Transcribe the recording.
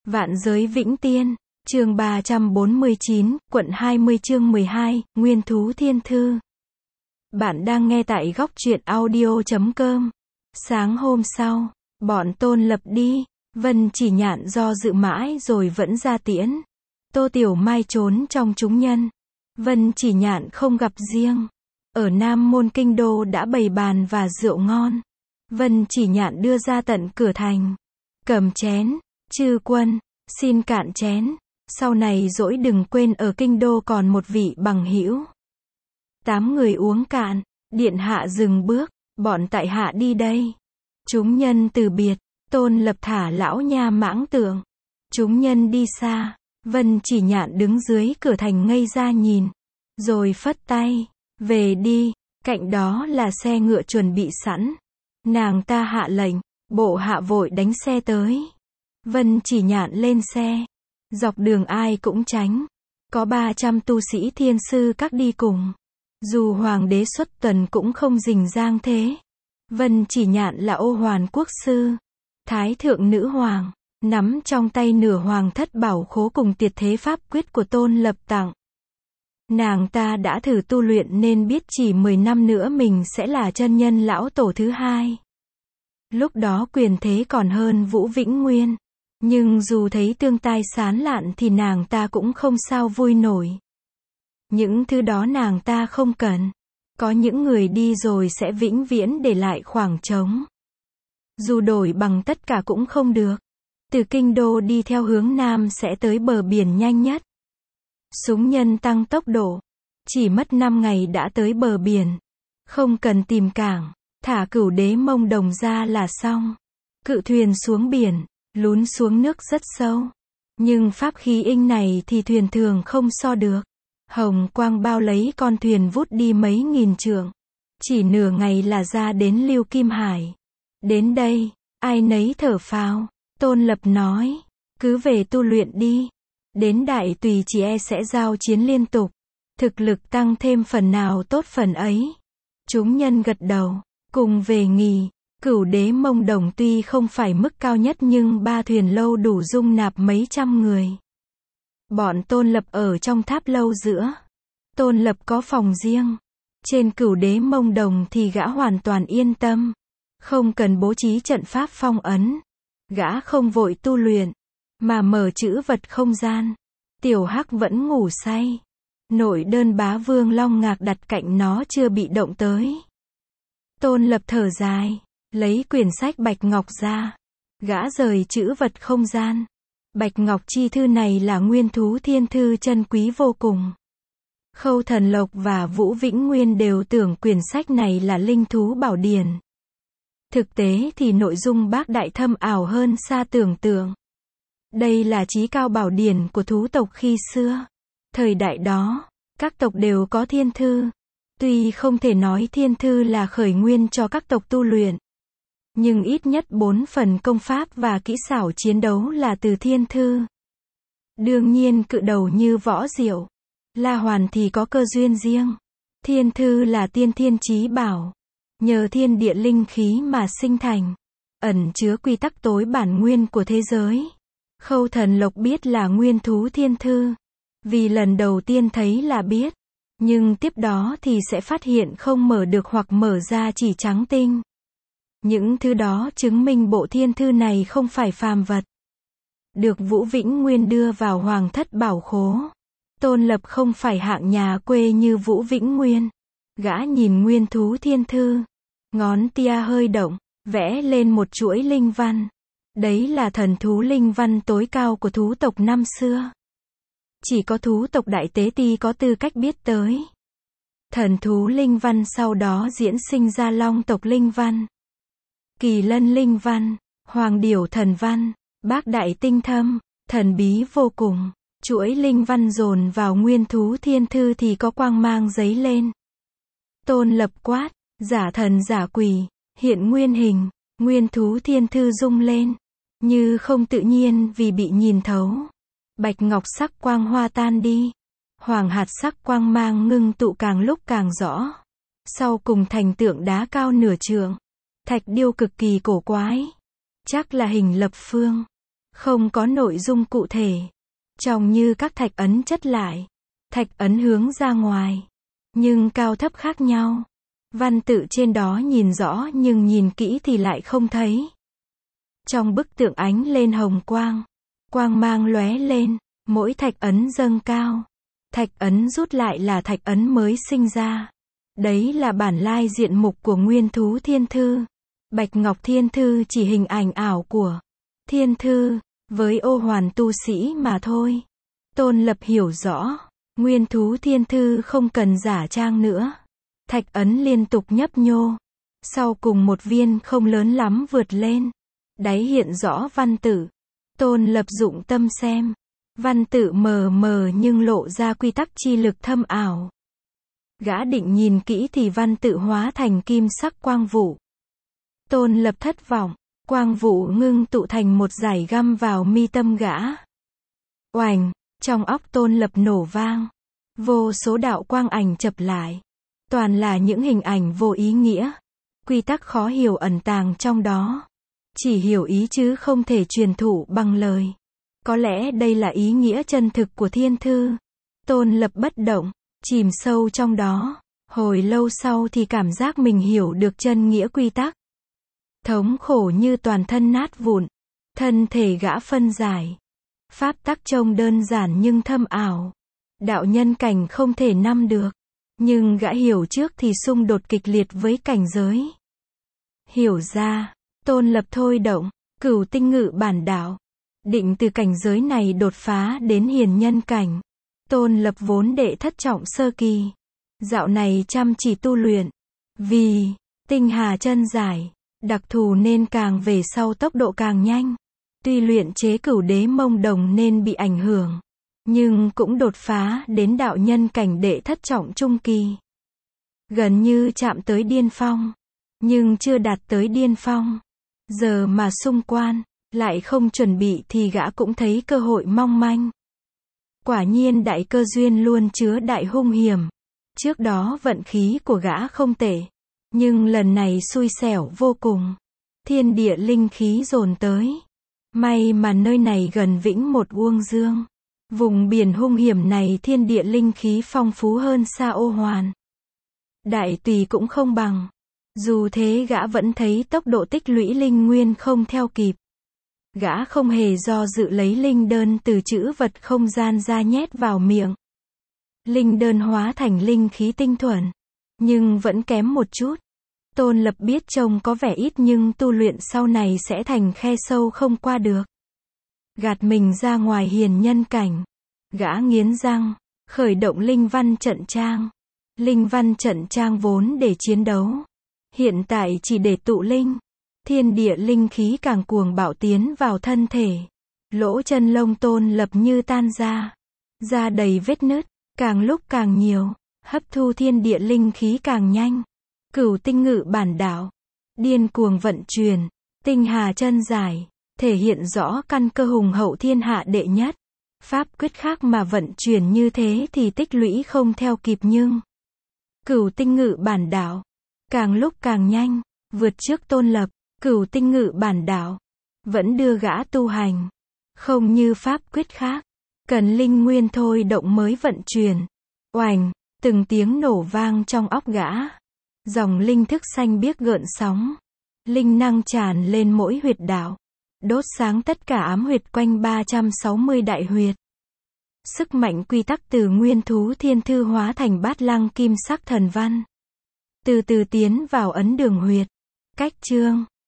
Vạn giới vĩnh tiên, chương 349, quận 20 chương 12, Nguyên thú thiên thư. Bạn đang nghe tại góc truyện audio.com. Sáng hôm sau, bọn Tôn Lập đi, Vân Chỉ Nhạn do dự mãi rồi vẫn ra tiễn. Tô Tiểu Mai trốn trong chúng nhân. Vân Chỉ Nhạn không gặp riêng. Ở Nam Môn Kinh Đô đã bày bàn và rượu ngon. Vân Chỉ Nhạn đưa ra tận cửa thành. Cầm chén, chư quân, xin cạn chén. Sau này dỗi đừng quên ở Kinh Đô còn một vị bằng hữu. 8 người uống cạn, điện hạ dừng bước, bọn tại hạ đi đây. Chúng nhân từ biệt, Tôn Lập thả lão nha mãng tượng. Chúng nhân đi xa, Vân Chỉ Nhạn đứng dưới cửa thành ngây ra nhìn. Rồi phất tay, về đi, cạnh đó là xe ngựa chuẩn bị sẵn. Nàng ta hạ lệnh, bộ hạ vội đánh xe tới. Vân Chỉ Nhạn lên xe. Dọc đường ai cũng tránh. Có 300 tu sĩ thiên sư các đi cùng. Dù hoàng đế xuất tuần cũng không rình rang thế. Vân Chỉ Nhạn là ô hoàn quốc sư. Thái thượng nữ hoàng, nắm trong tay nửa hoàng thất bảo khố cùng tuyệt thế pháp quyết của Tôn Lập tặng. Nàng ta đã thử tu luyện nên biết chỉ 10 năm nữa mình sẽ là chân nhân lão tổ thứ hai. Lúc đó quyền thế còn hơn Vũ Vĩnh Nguyên. Nhưng dù thấy tương tai sán lạn thì nàng ta cũng không sao vui nổi. Những thứ đó nàng ta không cần. Có những người đi rồi sẽ vĩnh viễn để lại khoảng trống. Dù đổi bằng tất cả cũng không được. Từ Kinh Đô đi theo hướng Nam sẽ tới bờ biển nhanh nhất. Súng nhân tăng tốc độ. Chỉ mất 5 ngày đã tới bờ biển. Không cần tìm cảng. Thả Cửu Đế Mông Đồng ra là xong. Cự thuyền xuống biển. Lún xuống nước rất sâu. Nhưng pháp khí inh này thì thuyền thường không so được. Hồng quang bao lấy con thuyền vút đi mấy nghìn trượng. Chỉ nửa ngày là ra đến Lưu Kim Hải. Đến đây, ai nấy thở phào. Tôn Lập nói, cứ về tu luyện đi. Đến Đại Tùy chỉ e sẽ giao chiến liên tục. Thực lực tăng thêm phần nào tốt phần ấy. Chúng nhân gật đầu, cùng về nghỉ. Cửu Đế Mông Đồng tuy không phải mức cao nhất nhưng 3 thuyền lâu đủ dung nạp mấy trăm người. Bọn Tôn Lập ở trong tháp lâu giữa. Tôn Lập có phòng riêng. Trên Cửu Đế Mông Đồng thì gã hoàn toàn yên tâm. Không cần bố trí trận pháp phong ấn. Gã không vội tu luyện, mà mở trữ vật không gian. Tiểu Hắc vẫn ngủ say. Nội đơn Bá Vương Long Ngạc đặt cạnh nó chưa bị động tới. Tôn Lập thở dài. Lấy quyển sách Bạch Ngọc ra. Gã rời trữ vật không gian. Bạch Ngọc chi thư này là nguyên thú thiên thư chân quý vô cùng. Khâu Thần Lộc và Vũ Vĩnh Nguyên đều tưởng quyển sách này là linh thú bảo điển. Thực tế thì nội dung bác đại thâm ảo hơn xa tưởng tượng. Đây là chí cao bảo điển của thú tộc khi xưa. Thời đại đó, các tộc đều có thiên thư. Tuy không thể nói thiên thư là khởi nguyên cho các tộc tu luyện. Nhưng ít nhất 4 phần công pháp và kỹ xảo chiến đấu là từ thiên thư. Đương nhiên cự đầu như Võ Diệu, La Hoàn thì có cơ duyên riêng. Thiên thư là tiên thiên chí bảo. Nhờ thiên địa linh khí mà sinh thành. Ẩn chứa quy tắc tối bản nguyên của thế giới. Khâu Thần Lộc biết là nguyên thú thiên thư. Vì lần đầu tiên thấy là biết. Nhưng tiếp đó thì sẽ phát hiện không mở được hoặc mở ra chỉ trắng tinh. Những thứ đó chứng minh bộ thiên thư này không phải phàm vật. Được Vũ Vĩnh Nguyên đưa vào hoàng thất bảo khố. Tôn Lập không phải hạng nhà quê như Vũ Vĩnh Nguyên. Gã nhìn nguyên thú thiên thư. Ngón tia hơi động, vẽ lên một chuỗi linh văn. Đấy là thần thú linh văn tối cao của thú tộc năm xưa. Chỉ có thú tộc Đại Tế Ti có tư cách biết tới. Thần thú linh văn sau đó diễn sinh ra long tộc linh văn. Kỳ lân linh văn, hoàng điểu thần văn, bác đại tinh thâm, thần bí vô cùng. Chuỗi linh văn dồn vào nguyên thú thiên thư thì có quang mang giấy lên. Tôn Lập quát, giả thần giả quỷ, hiện nguyên hình, nguyên thú thiên thư rung lên. Như không tự nhiên vì bị nhìn thấu. Bạch ngọc sắc quang hoa tan đi. Hoàng hạt sắc quang mang ngưng tụ càng lúc càng rõ. Sau cùng thành tượng đá cao nửa trượng. Thạch điêu cực kỳ cổ quái. Chắc là hình lập phương. không có nội dung cụ thể. Trông như các thạch ấn chất lại. Thạch ấn hướng ra ngoài. Nhưng cao thấp khác nhau. Văn tự trên đó nhìn rõ nhưng nhìn kỹ thì lại không thấy. Trong bức tượng ánh lên hồng quang. Quang mang lóe lên. Mỗi thạch ấn dâng cao. Thạch ấn rút lại là thạch ấn mới sinh ra. Đấy là bản lai diện mục của Nguyên Thú Thiên Thư. Bạch Ngọc Thiên Thư chỉ hình ảnh ảo của Thiên Thư, với ô hoàn tu sĩ mà thôi. Tôn Lập hiểu rõ, Nguyên Thú Thiên Thư không cần giả trang nữa. Thạch ấn liên tục nhấp nhô. Sau cùng một viên không lớn lắm vượt lên. Đáy hiện rõ văn tự. Tôn Lập dụng tâm xem. Văn tự mờ mờ nhưng lộ ra quy tắc chi lực thâm ảo. Gã định nhìn kỹ thì văn tự hóa thành kim sắc quang vụ. Tôn Lập thất vọng. Quang vụ ngưng tụ thành một dải găm vào mi tâm gã. Oành, trong óc Tôn Lập nổ vang. Vô số đạo quang ảnh chập lại. Toàn là những hình ảnh vô ý nghĩa. Quy tắc khó hiểu ẩn tàng trong đó. Chỉ hiểu ý chứ không thể truyền thụ bằng lời. Có lẽ đây là ý nghĩa chân thực của Thiên Thư. Tôn Lập bất động, chìm sâu trong đó. Hồi lâu sau thì cảm giác mình hiểu được chân nghĩa quy tắc. Thống khổ như toàn thân nát vụn. Thân thể gã phân giải. Pháp tắc trông đơn giản nhưng thâm ảo. Đạo nhân cảnh không thể nắm được. Nhưng gã hiểu trước thì xung đột kịch liệt với cảnh giới. Hiểu ra, Tôn Lập thôi động, Cửu Tinh Ngự Bản Đạo. Định từ cảnh giới này đột phá đến hiền nhân cảnh. Tôn Lập vốn đệ thất trọng sơ kỳ. Dạo này chăm chỉ tu luyện. Vì tinh hà chân giải, đặc thù nên càng về sau tốc độ càng nhanh. Tuy luyện chế Cửu Đế Mông Đồng nên bị ảnh hưởng. Nhưng cũng đột phá đến đạo nhân cảnh đệ thất trọng trung kỳ. Gần như chạm tới điên phong. Nhưng chưa đạt tới điên phong. Giờ mà xung quan, lại không chuẩn bị thì gã cũng thấy cơ hội mong manh. Quả nhiên đại cơ duyên luôn chứa đại hung hiểm. Trước đó vận khí của gã không tệ. Nhưng lần này xui xẻo vô cùng. Thiên địa linh khí dồn tới. May mà nơi này gần Vĩnh Một Uông Dương. Vùng biển hung hiểm này thiên địa linh khí phong phú hơn xa Ô Hoàn. Đại Tùy cũng không bằng. Dù thế gã vẫn thấy tốc độ tích lũy linh nguyên không theo kịp. Gã không hề do dự lấy linh đơn từ chữ vật không gian ra nhét vào miệng. Linh đơn hóa thành linh khí tinh thuần. Nhưng vẫn kém một chút. Tôn Lập biết trông có vẻ ít nhưng tu luyện sau này sẽ thành khe sâu không qua được. Gạt mình ra ngoài hiền nhân cảnh. Gã nghiến răng, khởi động linh văn trận trang. Linh văn trận trang vốn để chiến đấu. Hiện tại chỉ để tụ linh. Thiên địa linh khí càng cuồng bạo tiến vào thân thể. Lỗ chân lông Tôn Lập như tan ra. Da đầy vết nứt, càng lúc càng nhiều. Hấp thu thiên địa linh khí càng nhanh. Cửu Tinh Ngự Bản Đạo. Điên cuồng vận chuyển. Tinh hà chân giải. Thể hiện rõ căn cơ hùng hậu thiên hạ đệ nhất. Pháp quyết khác mà vận chuyển như thế thì tích lũy không theo kịp nhưng Cửu Tinh Ngự Bản Đạo. Càng lúc càng nhanh. Vượt trước Tôn Lập. Cửu Tinh Ngự Bản Đạo. Vẫn đưa gã tu hành. Không như pháp quyết khác. Cần linh nguyên thôi động mới vận chuyển. Oành. Từng tiếng nổ vang trong óc gã. Dòng linh thức xanh biếc gợn sóng. Linh năng tràn lên mỗi huyệt đạo. Đốt sáng tất cả ám huyệt quanh 360 đại huyệt. Sức mạnh quy tắc từ Nguyên Thú Thiên Thư hóa thành bát lăng kim sắc thần văn. Từ từ tiến vào ấn đường huyệt. Cách chương